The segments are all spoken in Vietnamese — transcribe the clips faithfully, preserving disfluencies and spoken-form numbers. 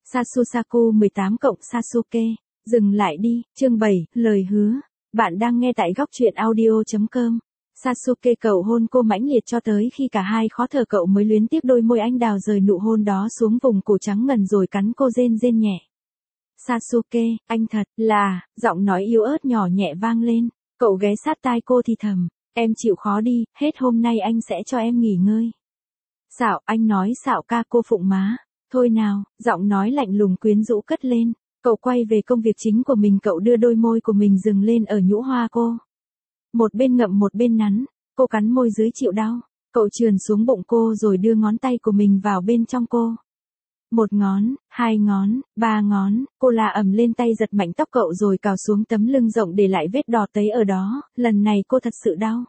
Sasusaku mười tám cộng Sasuke, dừng lại đi, chương bảy, lời hứa. Bạn đang nghe tại góc truyện audio chấm com. Sasuke cậu hôn cô mãnh liệt cho tới khi cả hai khó thở, cậu mới luyến tiếc đôi môi anh đào rời nụ hôn đó xuống vùng cổ trắng ngần rồi cắn cô rên rên nhẹ. Sasuke, anh thật là, giọng nói yếu ớt nhỏ nhẹ vang lên, cậu ghé sát tai cô thì thầm, em chịu khó đi, hết hôm nay anh sẽ cho em nghỉ ngơi. Xạo, anh nói xạo ca, cô phụng má. Thôi nào, giọng nói lạnh lùng quyến rũ cất lên, cậu quay về công việc chính của mình, cậu đưa đôi môi của mình dừng lên ở nhũ hoa cô. Một bên ngậm một bên nắn, cô cắn môi dưới chịu đau, cậu trườn xuống bụng cô rồi đưa ngón tay của mình vào bên trong cô. Một ngón, hai ngón, ba ngón, cô la ầm lên, tay giật mạnh tóc cậu rồi cào xuống tấm lưng rộng để lại vết đỏ tấy ở đó, lần này cô thật sự đau.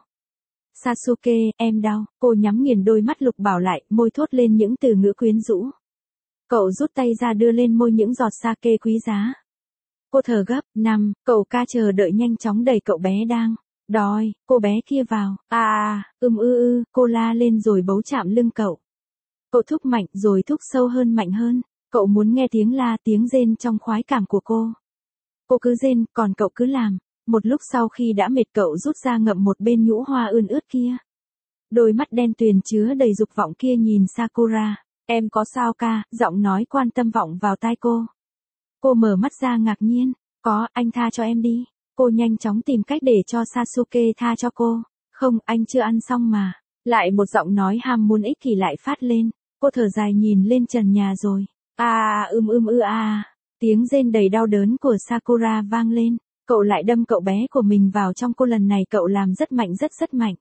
Sasuke, em đau, cô nhắm nghiền đôi mắt lục bảo lại, môi thốt lên những từ ngữ quyến rũ. Cậu rút tay ra đưa lên môi những giọt sake quý giá. Cô thở gấp, năm, cậu ca chờ đợi nhanh chóng đẩy cậu bé đang đòi, cô bé kia vào, à à, ưm ư ư, cô la lên rồi bấu chạm lưng cậu. Cậu thúc mạnh rồi thúc sâu hơn, mạnh hơn, cậu muốn nghe tiếng la tiếng rên trong khoái cảm của cô. Cô cứ rên, còn cậu cứ làm, một lúc sau khi đã mệt cậu rút ra ngậm một bên nhũ hoa ươn ướt kia. Đôi mắt đen tuyền chứa đầy dục vọng kia nhìn Sakura. Em có sao ca, giọng nói quan tâm vọng vào tai cô. Cô mở mắt ra ngạc nhiên, có, anh tha cho em đi. Cô nhanh chóng tìm cách để cho Sasuke tha cho cô. Không, anh chưa ăn xong mà. Lại một giọng nói ham muốn ích kỷ lại phát lên. Cô thở dài nhìn lên trần nhà rồi. À ưm ưm ư à. Tiếng rên đầy đau đớn của Sakura vang lên. Cậu lại đâm cậu bé của mình vào trong cô, lần này cậu làm rất mạnh, rất rất mạnh.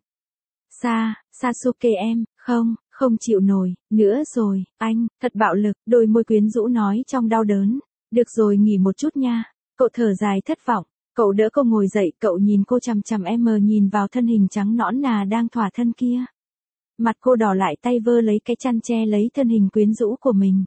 Sa, Sasuke em, không. Không chịu nổi, nữa rồi, anh, thật bạo lực, đôi môi quyến rũ nói trong đau đớn. Được rồi, nghỉ một chút nha. Cậu thở dài thất vọng, cậu đỡ cô ngồi dậy, cậu nhìn cô chằm chằm em mờ nhìn vào thân hình trắng nõn nà đang thỏa thân kia. Mặt cô đỏ lại, tay vơ lấy cái chăn che lấy thân hình quyến rũ của mình.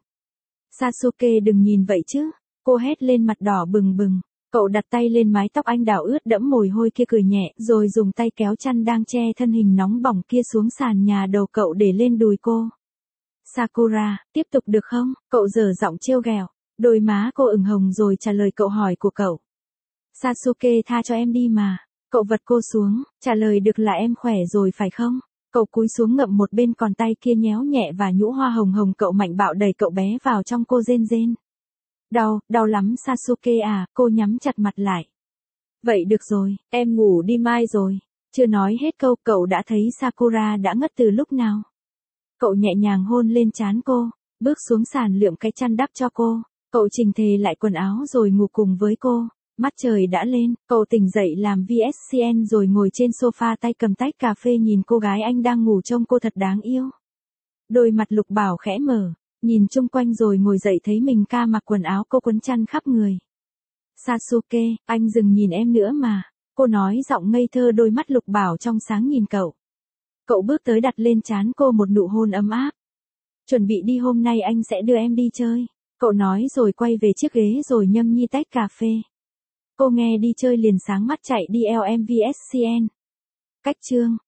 Sasuke đừng nhìn vậy chứ, cô hét lên mặt đỏ bừng bừng. Cậu đặt tay lên mái tóc anh đào ướt đẫm mồ hôi kia cười nhẹ, rồi dùng tay kéo chăn đang che thân hình nóng bỏng kia xuống sàn nhà đầu cậu để lên đùi cô. Sakura, tiếp tục được không? Cậu giở giọng trêu ghẹo. Đôi má cô ửng hồng rồi trả lời cậu hỏi của cậu. Sasuke tha cho em đi mà. Cậu vật cô xuống, trả lời được là em khỏe rồi phải không? Cậu cúi xuống ngậm một bên, còn tay kia nhéo nhẹ và nhũ hoa hồng hồng cậu mạnh bạo đẩy cậu bé vào trong cô rên rên. Đau, đau lắm Sasuke à, cô nhắm chặt mặt lại. Vậy được rồi, em ngủ đi, mai rồi. Chưa nói hết câu, cậu đã thấy Sakura đã ngất từ lúc nào. Cậu nhẹ nhàng hôn lên trán cô, bước xuống sàn lượm cái chăn đắp cho cô. Cậu chỉnh tề lại quần áo rồi ngủ cùng với cô. Mắt trời đã lên, cậu tỉnh dậy làm vê ét xê en rồi ngồi trên sofa tay cầm tách cà phê nhìn cô gái anh đang ngủ trông cô thật đáng yêu. Đôi mặt lục bảo khẽ mở. Nhìn chung quanh rồi ngồi dậy thấy mình ca mặc quần áo cô quấn chăn khắp người. Sasuke, anh đừng nhìn em nữa mà. Cô nói giọng ngây thơ, đôi mắt lục bảo trong sáng nhìn cậu. Cậu bước tới đặt lên trán cô một nụ hôn ấm áp. Chuẩn bị đi, hôm nay anh sẽ đưa em đi chơi. Cậu nói rồi quay về chiếc ghế rồi nhâm nhi tách cà phê. Cô nghe đi chơi liền sáng mắt chạy đi eo em vê ét xê en. Cách chương.